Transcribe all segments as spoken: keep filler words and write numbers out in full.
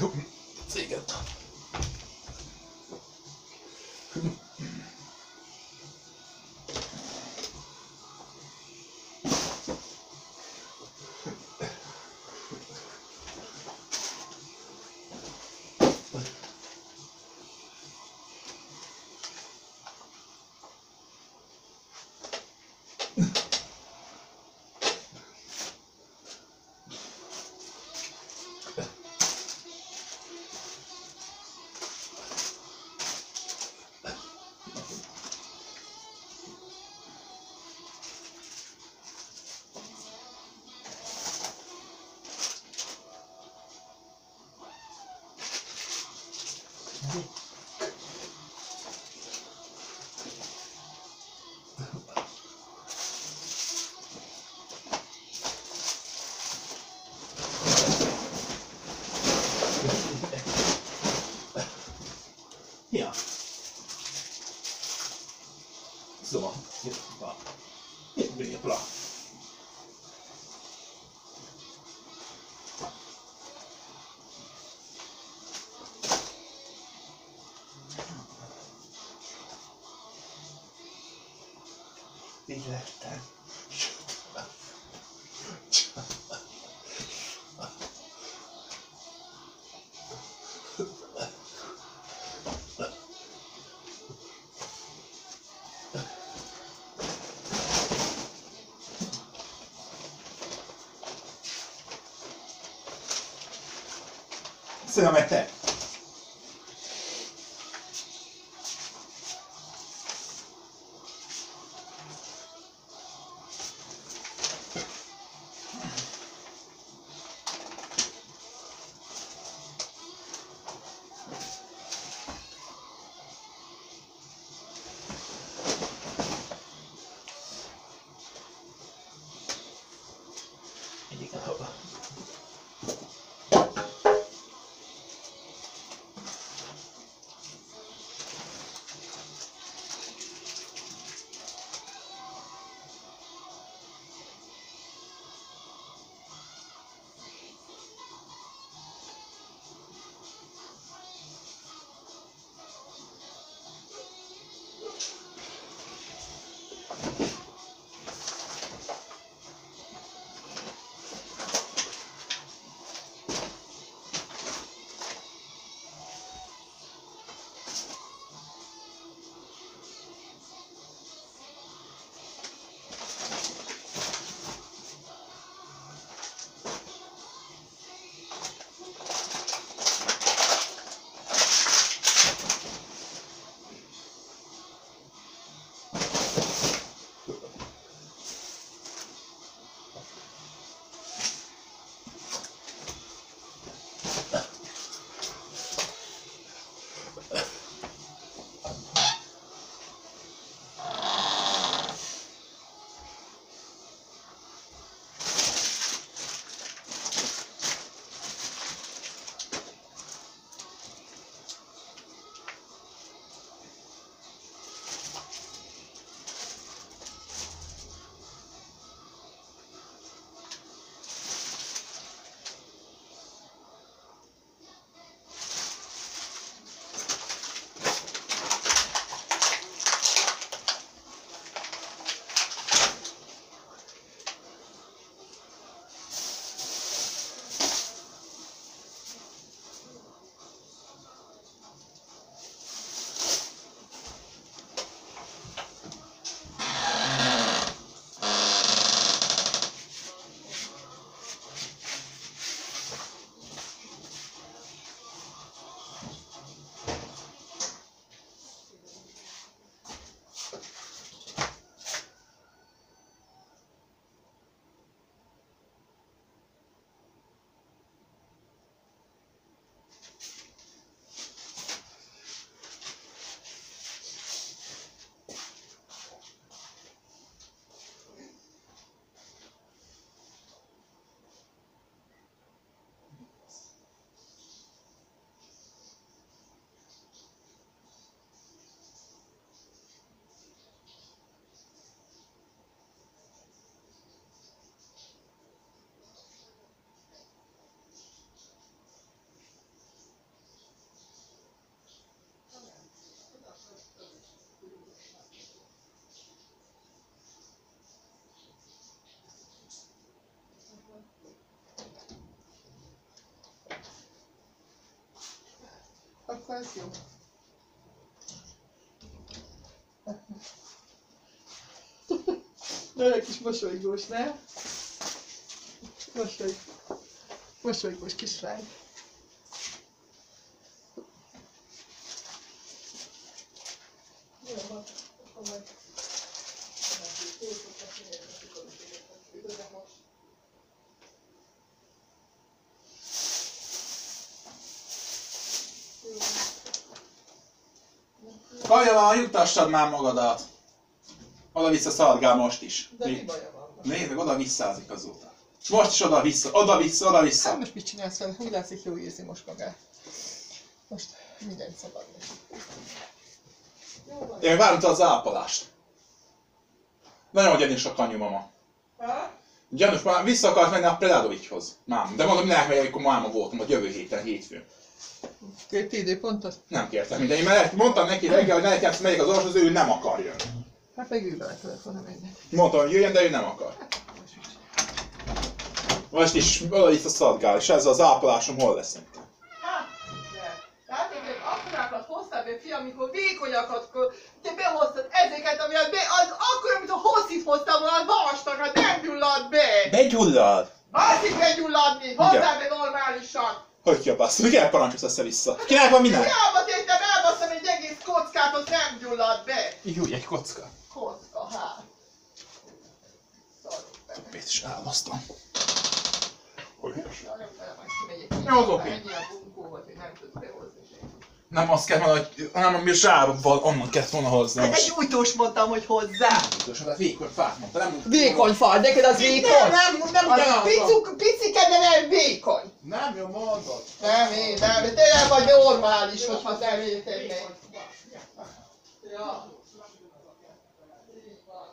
céget. Ja. So, jetzt war. Jetzt bin ich bla. Így lettem. Szia meg te! Egyik hova? akkor ez jó. Nagyon kis mosolygós, nem? Mosolyg. Mosolygós kislány. Jó van, akkor majd... Kaja van, juttassad már magadat! Oda-vissza szaladgál most is. De mi baja van most? Nézd meg, oda-visszázik azóta. Most is oda-vissza, oda-vissza, oda-vissza. Hát most mit csinálsz vele? Úgy látszik, jól érzi most magát. Most mindent szabad neki. Jó van. Én várom az ápolást. Nagyon gyanús a kanyu mama. Ha? Gyanús, már vissza akart menni a Predadovicshoz. Máma. De mondom, ne megyek, amikor máma voltam, a jövő héten, hétfőn. Kérti időpontot? Nem kértem minden. Én mert mondtam neki reggel, hogy ne nekem megyek az orvoshoz, ő nem akar jönni. Hát meg ő vele kellett volna menni. Mondtam, hogy jöjjön, de ő nem akar. Most mit Most is oda-vissza szaladgál, és ez az ápolásom hol lesz? Hát, de. Tehát én még akkorákat hoztál be, fiam, amikor vékonyakat, te behoztad ezeket, ami az, az akkor, amit a hosszit hoztam volna, az vastagat, nem gyullad be! Begyullad! Az így begyulladni, hozzá be normálisan! Hogy kiabálsz? Hogy elparancsolsz össze-vissza? Kinek van minden? Hiába tétem, elbasztam egy egész kockát, az nem gyullad be! Jó, egy kocka. Kocka, hát. Szarok be. Többét is elbasztam. Hogy Ja, nem fel, majd kimegyek. Jó, az oké. Ennyi a bunkó volt, hogy nem tudsz behozni semmit. Nem azt kell mondani, hogy hanem ami a zsárob van, onnan kellett volna hozni. Hát egy újtós mondtam, hogy hozzá! Hát vékony fát mondta, nem? Vékony fal, neked az vékony? Nem, nem, nem Az ugyanaz. picuk, picike, de nem vékony! Nem jó mondod. Nem, én nem, te nem vagy normális, hogyha te vékony meg. Ja. Így van.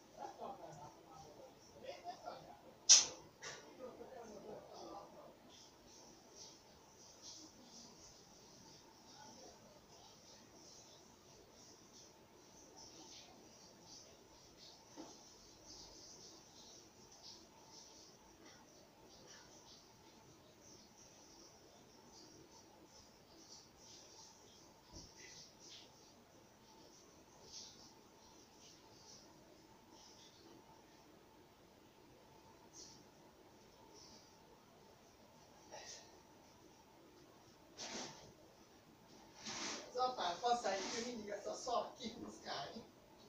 Az apám faszáig ő mindig ezt a szart kihúzgálni.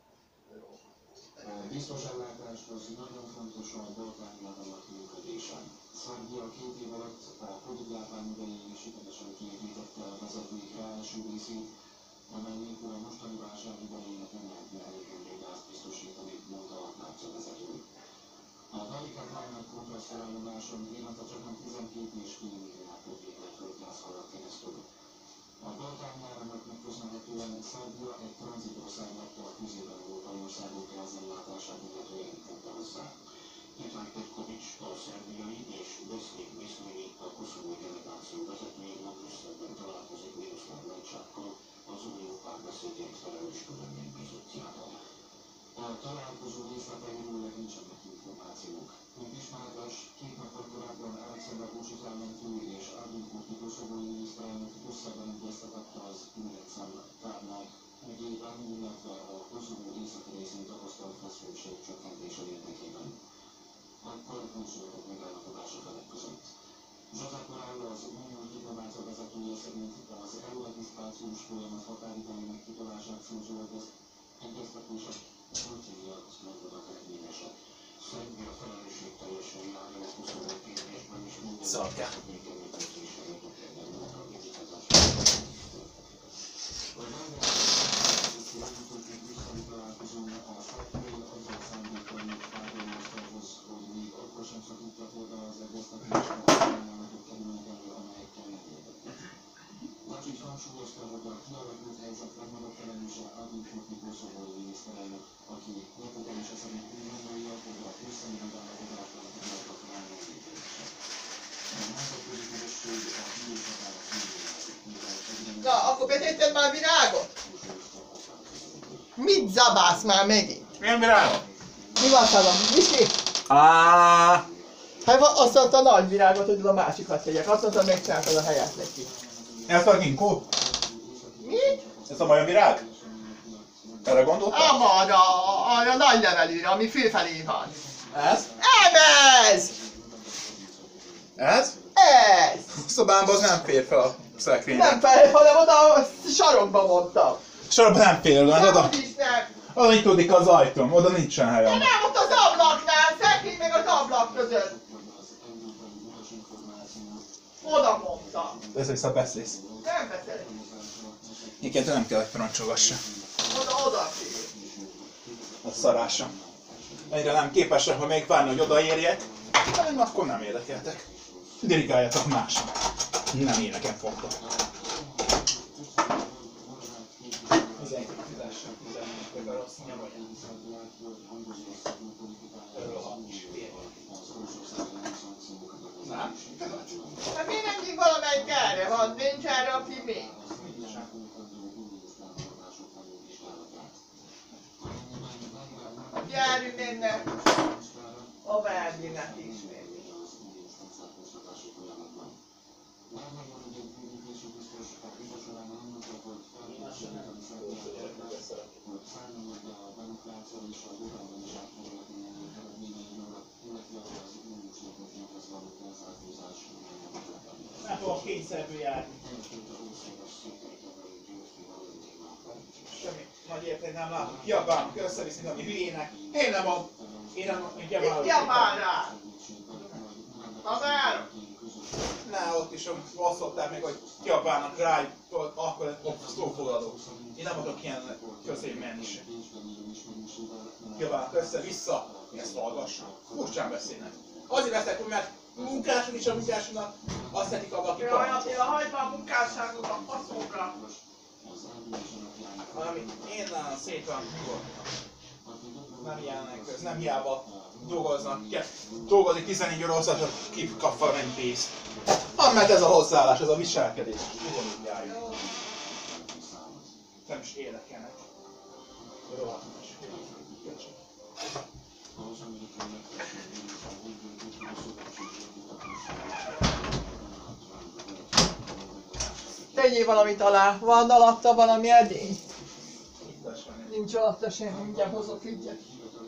A biztos ellátáshoz nagyon fontos a boltványlábanyag működése. Szerbia két év alatt a Covid lábányidején sikeresen kiépítette a vezeték első részét, amely nélkül a mostani válság idején nem lehetne elegendő gázt biztosítani, mondta a látszóvezető. A Dalikat-Májnak kompresszorállomáson évente csak nem tizenkét és fél milliárd köbméter gáz halad keresztül. A Balkán-áramlatnak köszönhetően Szerbia egy tranzitország lett a közében európai országok gázellátását illetően tette hozzá. Ivan Petkovics, a szerbiai és Beszék Viszményi, a koszovói delegáció vezetője ma Brüsszelben találkozik Miroslav Lajcsákkal, az unió párbeszédjének felelős közlemény bizottjával. A találkozó részleteiről nincsenek információk. Mint ismeretes, két nappal korábban Alexander Vučić államfő és Albin Kurti koszovói miniszterelnök összeben egyeztetette az UNECEM tárnak ügyében, illetve a Koszovó északi részén tapasztalt feszültség csökkentése érdekében. Akkor nem született megállapodás a felek között. Josep Borrell, az uniós diplomácia vezetője szerint az előregisztrációs folyamat határidejének kitolását szózolod, az egyeztetések Putyinjak megvonak eredményesek. Szerbia felelősségteljesen járja a Koszovó kérdésben is minden megerősítésre érdekelnek a indítatásra. A rendőrségek legutóbbi brüsszeli találkozón a szerbfél azzal szándékkal még tárgyalóasztalhoz, hogy még akkor sem szakítja volna az egyeztetésre a ajánlatok kerülnek elő, amelyekkel nem értettek. Vučić hangsúlyozta, hogy a kialakult helyzet legnagyobb felelőse Albin Kurti koszovói miniszterelnök, aki nyitótanása szerint úgy gondolja, hogy a brüsszeli megállapodásra tudják találni a lépésre. A nemzetközi közösség a híres határok végének, Na, akkor betetted már virágot? Mit zabálsz már megint? Milyen virág? Mi van szavam? Miski? Áááá. Hát azt mondta a nagy virágot, hogy a másikat tegyek. Azt mondta, megcsináltad a helyet neki. Ez a ginkó? Mit? Ez a majavirág? Erre gondoltál? Abban a, a, a nagy levelűre, ami fölfelé van. Ez? Ez! Ez? Ez! A szobámba az nem fér fel a szekrényre. Nem fel, hanem oda a sarokba mondtam. Sorban nem fér, mert Nem, oda, hogy is nem. oda nyitódik az ajtóm, oda nincsen De helyem. nem, ott az ablaknál, szekrény meg az ablak között. Oda mondtam. Ez vissza beszélsz. Nem beszélek. Igen, te nem kell, hogy parancsolgassa. Oda, oda fél. A szarása. Egyre nem képesek, hogy még várni, hogy odaérjek. Nem, akkor nem érdekeltek. Dirigáljatok másnak. Nem én nekem fogtok. Hát miért nem hív valamelyik erre? Van, nincs erre a filmé. Járjunk innen. A Berlinet ismét. Nem fogok kényszerből járni. Semmi nagy érték nem látom. Kiabálnak, összeviszik, ami hülyének. Én nem a... Én nem a... Itt kiabál rá! Hazára! Ne, ott is azt szokták meg, hogy kiabálnak rájuk, akkor szófogadó. Én nem akarok ilyen közé menni se. Kiabálnak össze-vissza, hogy ezt hallgassam. Furcsán beszélnek. Azért veszek, mert munkások is a munkásoknak azt tetik abba, aki Jaj, parancsol. Attila, hagyd már a munkásságot a faszomra! Valami én nálam szépen nyugodtan. Nem ilyenek köz, nem hiába dolgoznak. Dolgozik tizennégy eurószat, kikap valamennyi pénzt. Ah, mert ez a hozzáállás, ez a viselkedés. Ugyanúgy járjunk. Nem is érdekelnek. Rohadt is. Köcsög. Tegyél valamit alá. Van alatta valami edény? Nincs alatta semmi, mindjárt hozok ügyet.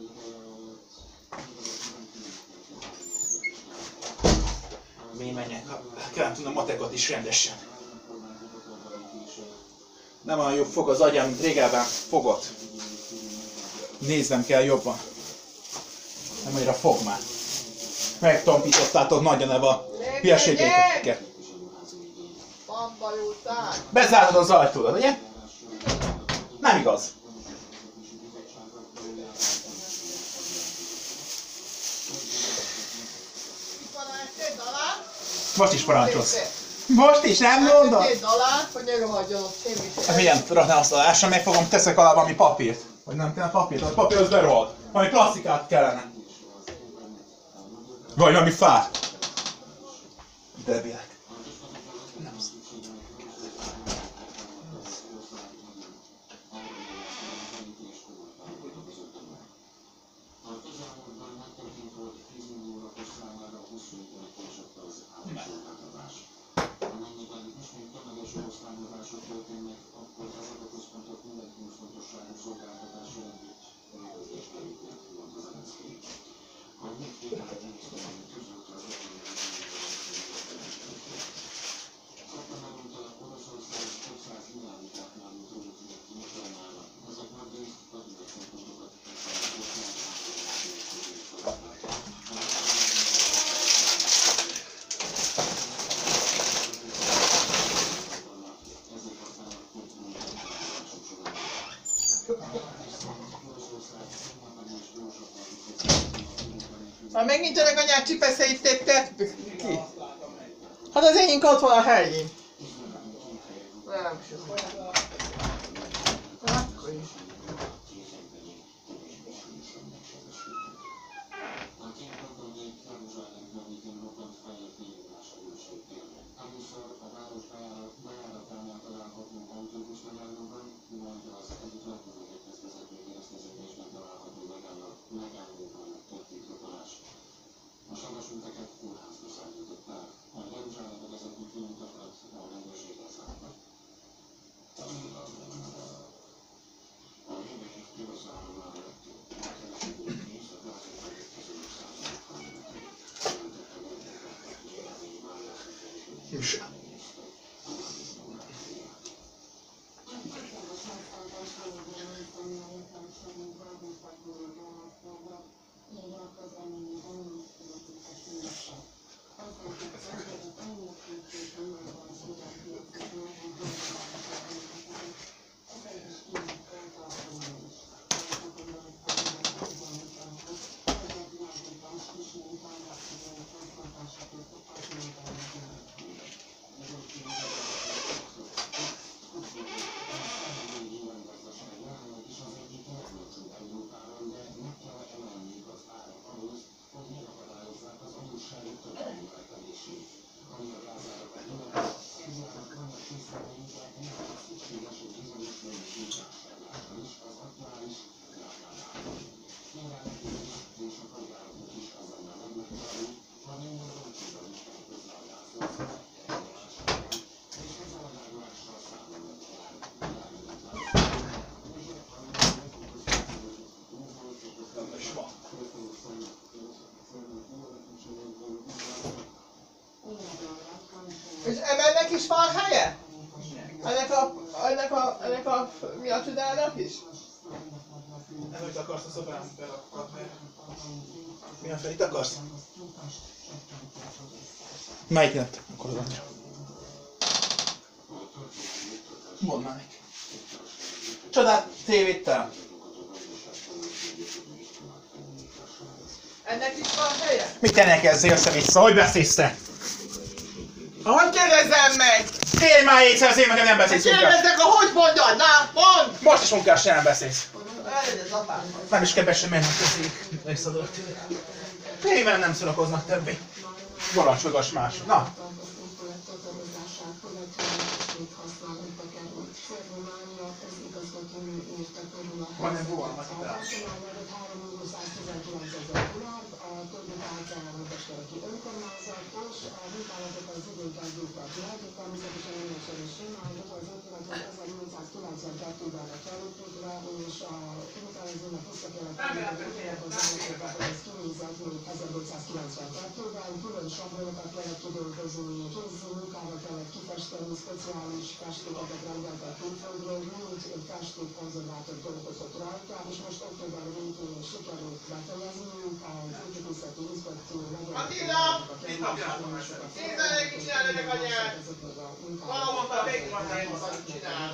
Mi menjek? Kellene tudnom matekot is rendesen. Nem olyan jobb fog az agyam, mint régebben fogott. Néznem kell jobban. Nem annyira fog már. Megtompítottátok nagy a neve a hülyeségeket. Bamba jó tár! Bezárod az ajtódat, ugye? Nem igaz. Itt van egy téd alá. Most is parancsolsz. Most is, nem mondod? Téd alá, hogy ne rohadjon ott semmi Hát sem. milyen raknál azt alásra, megfogom, teszek alá valami papírt. Vagy nem kell papírt, a papír az berohad. Valami plastikát kellene. Vagy valami fát. Debilek. Nem szó. Már megint önök anyák csipeszeit tettek ki. Hát az enyénk ott van a helyén. Nem sok. Akkor is. is. És emelnek is van helye? Ennek a, ennek a, ennek a, mi a csodának is? Nem, hogy akarsz a szobámba belakadni. Mi a fel, itt akarsz? Melyik lett? Akkor az anyja. Mondd már neki. Csodát tévéttel. Ennek is van helye? Mit ennek ezzel össze-vissza? Hogy beszélsz te? Hogy kérdezem meg? Térj már észre, azért meg nem beszélsz munkás. Kérdeznek, a hogy mondjad? Na, mondd! Most is munkás, nem beszélsz. Ez apám. Nem is kell be sem menni, közéjük. Visszadott. Térj, mert nem szórakoznak többé. Varancsolagas más. Na. Van egy volna, Attila! Mit kapjátok? Nézzenek, mit csinál ennek a nyelv! Valahol már végig van, hogy azt csinál.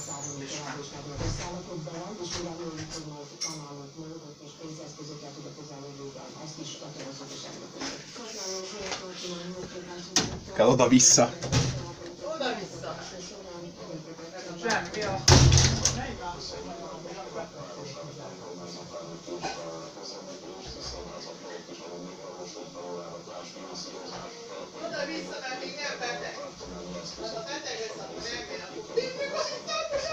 Kell oda-vissza. Oda-vissza. Semmi a... Oda-vissza, mert még nem beteg. Az a beteg lesz, akkor elmegy, akkor mindig van itt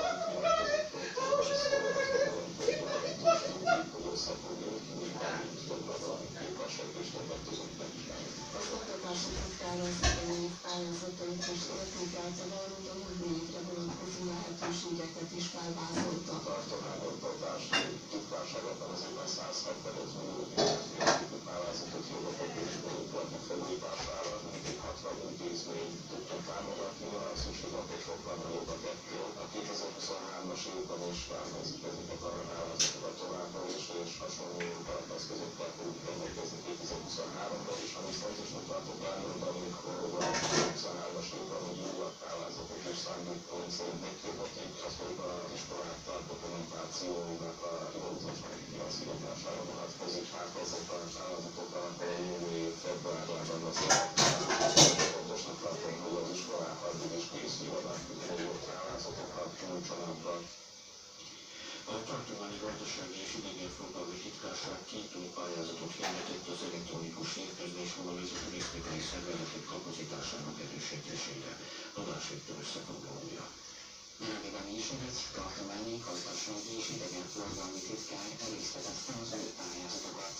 A tartományi gazdasági és idegenforgalmi titkárság két új pályázatot hirdetett az elektronikus érkezés vonalizó turisztikai szervezetek kapacitásának erősítésére. Tudás Viktor összefoglalója. Nemrégiben is egy tartományi gazdasági és idegenforgalmi titkár elismerette az új pályázatokat.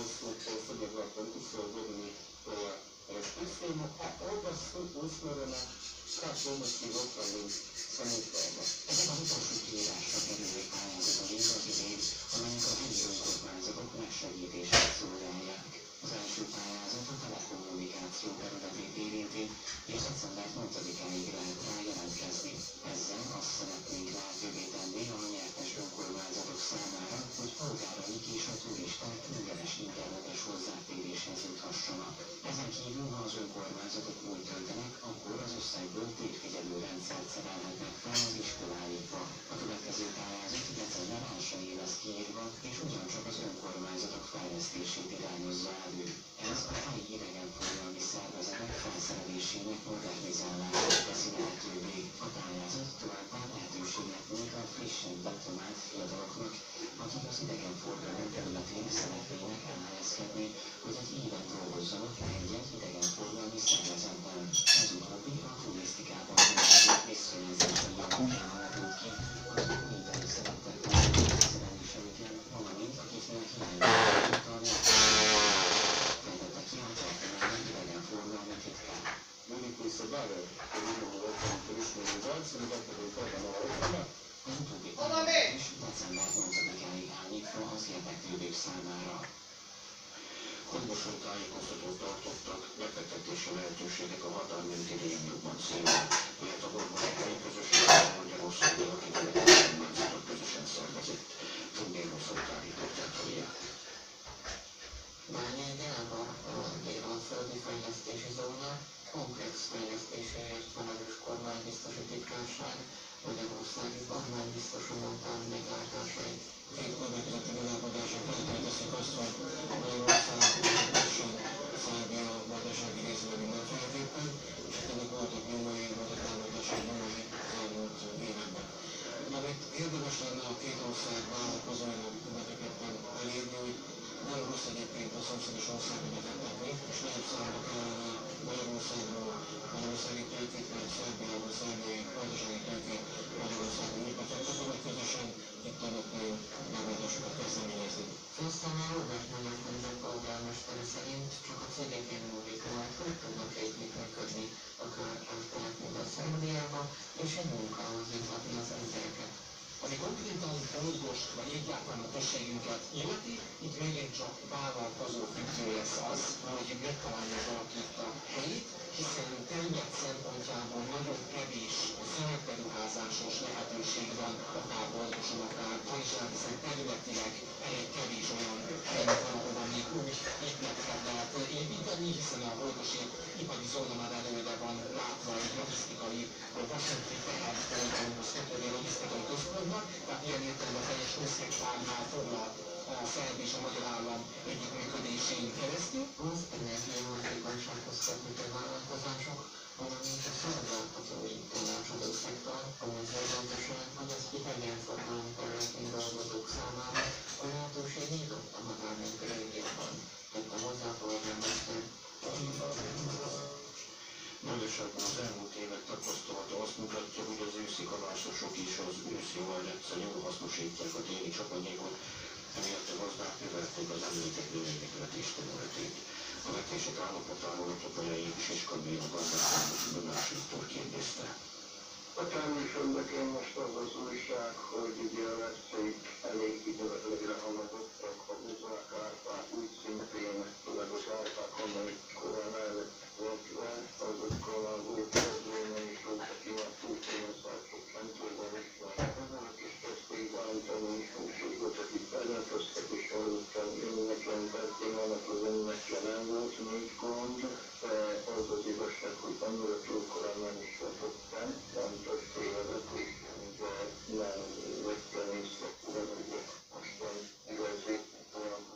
Ezek az utolsó kiírásra kerülő pályázatok az idén, amelyek a helyi önkormányzatok megsegítését szolgálják. Az első pályázat a telekommunikáció területét érinti, és december hatodikáig lehet rá jelentkezni. Ezzel azt szeretnénk lehetővé tenni a nyertes önkormányzatok számára, hogy polgáraik és a turisták ingyenes internetes hozzáféréshez juthassanak. Ezen kívül, ha az önkormányzatok úgy döntenek, akkor az összegből térfigyelő rendszert szerelhetnek fel az iskoláikba. A következő pályázat december elsején lesz kiírva, és ugyancsak az önkormányzatok fejlesztését irányozza elő. Ez a helyi idegenforgalmi szervezetek felszerelésének modernizálását teszi lehetővé. A pályázat továbbá lehetőségnek nyújt a frissen diplomált fiataloknak, akik az idegenforgalom területén szeretnének elhelyezkedni, hogy egy éven dolgozzanak egy-egy idegenforgalmi szervezetben. Ez utóbbi a turisztikában dolgozók visszajelzései alapján alakult ki, akik újítani szerettek volna a szereléseiken, valamint akiknek hiányzott a fejtette ki a történelmi idegenforgalmi titkát. Az utóbbi pályázat is december nyolcadikáig áll nyitva az érdeklődők számára. Orvoson tájékoztatót tartottak, befektetési lehetőségek a határmenti régiókban szélnek, miért a hormonai közösségben Magyarországon, akik önkormányzatok közösen szervezett. Fundéroszon tájékoztatják a liát. Bányai Gábor, a Dél-Alföldi Fejlesztési Zóna komplex fejlesztéséért felelős kormánybiztosi titkárság Magyarországi kormánybiztosi montán meglátásait. Két kormányzati megállapodások lehetővé teszik azt, hogy Magyarország pontosan Szerbia gazdasági részben minden fejetéken, és ennek voltak nyomai, voltak támogatási nyomai az elmúlt években. Már itt érdemes lenne a két ország vállalkozóinak mindenképpen elérni, hogy nagyon rossz egyébként a szomszédos országban befektetni, és lehet számba kellene Magyarországról, Magyarországi tőkét, vagy Szerbiából, szerbiai gazdasági tőkét Magyarországon úgy befektetni, vagy közösen itt adott megoldásokat kezdeményezni. Főszámár Róbert Magyar Könyvek polgármestere szerint csak a cégeken múlik majd, hogy tudnak együttműködni, akár átkelek még a Szerbiába, és egy munkához juthatni az embereket. Ami konkrétan Ózgost vagy egyáltalán a községünket illeti, itt megint csak vállalkozó függő lesz az, hogy megtalálja valaki itt a helyét, hiszen terület szempontjából nagyon kevés szerepberuházásos lehetőség van, akár Ózgoson, akár Bajzsán, hiszen területileg elég kevés olyan helyet van, ahol még úgy épületeket lehet építeni, hiszen a Ózgosi ipari zóna már előre van látva egy logisztikai vasúti teherforgalomhoz kötődő logisztikai központnak, tehát ilyen értelemben teljes húsz hektárnál foglal a szerb és a magyar állam együttműködésén keresztül. Az energiahatékonysághoz kötődő vállalkozások, valamint a szolgáltatói tanácsadó szektor, a mezőgazdaság, vagy az idegenforgalom területén dolgozók számára a lehetőség nyitott a határmenti régióban, tette hozzá a polgármester. Mindösszebben az elmúlt évek tapasztalata azt mutatja, hogy az őszi kalászosok is az őszi olajnetszel jól hasznosítják a téli csapadékot, emiatt a gazdák növelték az említett növényekvetés területét. A vetések állapotáról a Topolai Siskabéla gazdálkodás bemásítól kérdezte. A természetben most az az újság, hogy ugye a veszélyt elég időre haladottak, a buzák árpák úgy szintén, főleg az árpákon, amikor mellett volt le, azokkal a volt problémai voltak ilyen túlszínozások mentőben is van. Ezek is kezdték bántani, úgyhogy volt, akik felentöztek, és aludtam önnek tették, annak az önnek nem volt még gond, de az az igazság, hogy annyira túl korán nem is vettem, nem csak tévedett, de nem vettem észre, de mostan igazi olyan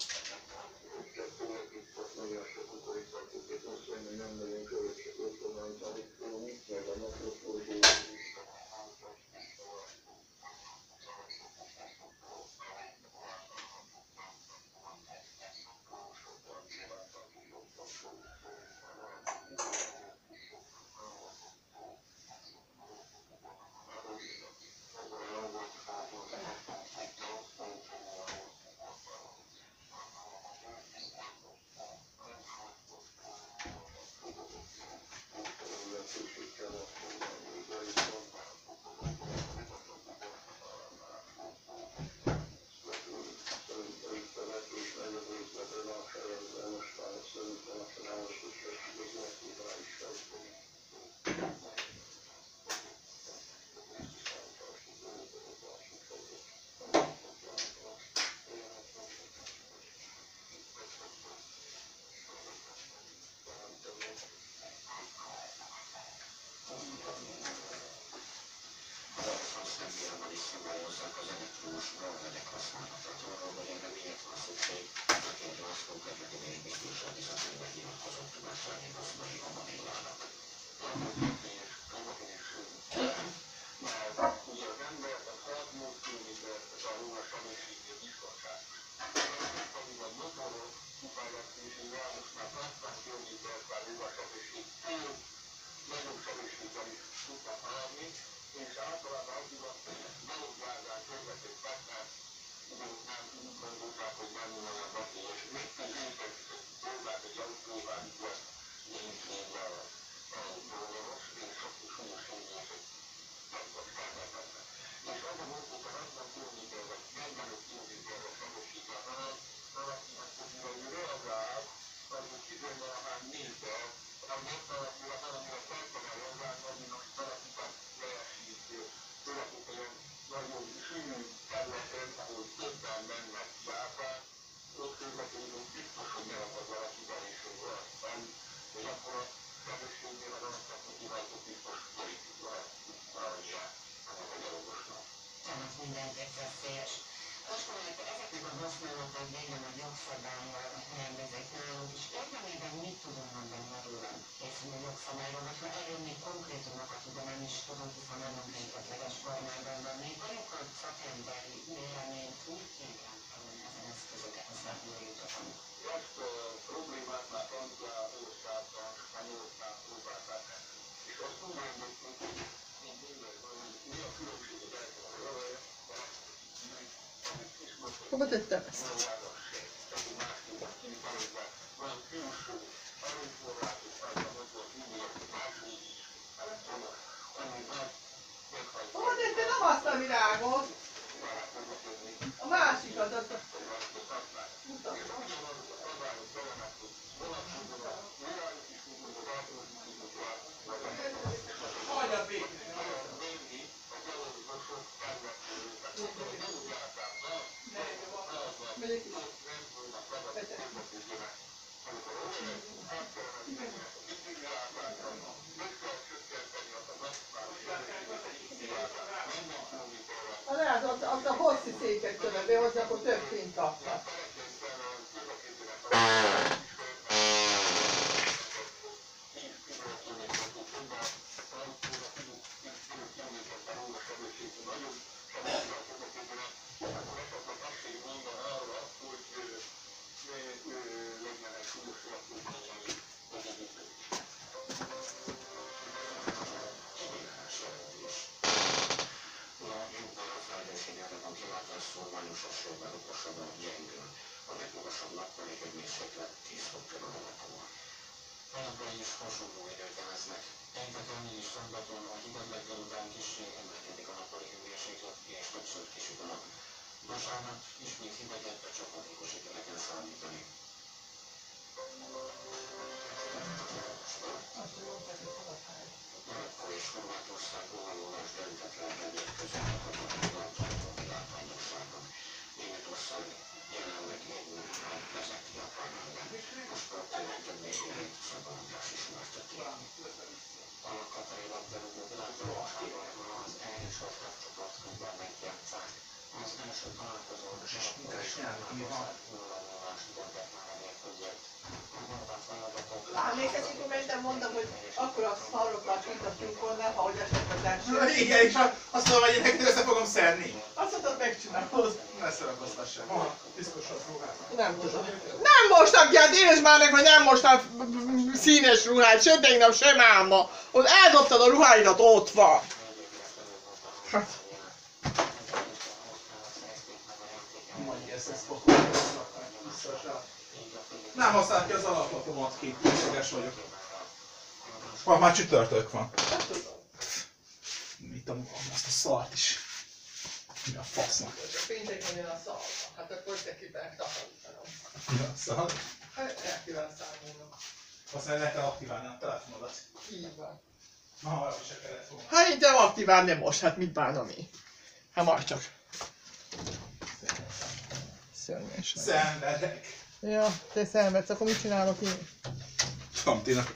hova tettem ezt? Hova tettem? Nem azt a virágot? A másikat, azt a... Mutatom. Hagyjad végig! Megyek is. Megyek. Ha lehet, azt, azt a hosszi széket tőle behozni, akkor több fényt kapnak. Olyanban is hasonló időt jeleznek. Egyébként is szombaton a hideg reggel után kissé emelkedik a nappali hőmérséklet, és többször kisüt a nap. Vasárnap ismét hidegebb, de csapadékos időre kell számítani. Marokko és Horvátország rohanólas döntetlenben érkezett a katonai világbajnokságon. Németország jelenleg egy nullát vezeti a panelben. A sportterület többé-évét Szabó András ismerteti. A katari labdarúgó világbajnokságon az első sorozat csoportkörben megjátszák. Az első találkozón Marokko és Horvátország nulla nullás döntett már a mérkőzést. A horvát válogatott... Emlékezik, hogy mentem, mondtam, hogy akkor a szarokat kint a tyúkon, ha hogy esett az első. Na igen, és azt mondom, hogy neked össze fogom szedni. Azt mondod, megcsinálod. Ne szarakoztassam. Aha, piszkosabb ruhát. Nem tudom. Nem mostam ki, hát értsd már meg, hogy nem mostam színes ruhát, se tegnap, sem álma. Ott eldobtad a ruháidat, ott van. Hát. Nem használ ki az alaplapomat, két készséges vagyok. Ha már csütörtök van. Nem tudom. Mit a azt a szart is. Mi a fasznak? Csak pénteken jön a szalma. Hát akkor te ki megtakarítanom. Mi a szart? Hát el kíván számolnom. Aztán le kell aktiválni a telefonodat. Így van. Na, arra is se kellett volna. Hát így nem aktivál, nem most, hát mit bánom én? Hát majd csak. Szörnyes. Szenvedek. Ja, te szenvedsz, akkor mit csinálok én? Fantinak.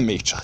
még csak.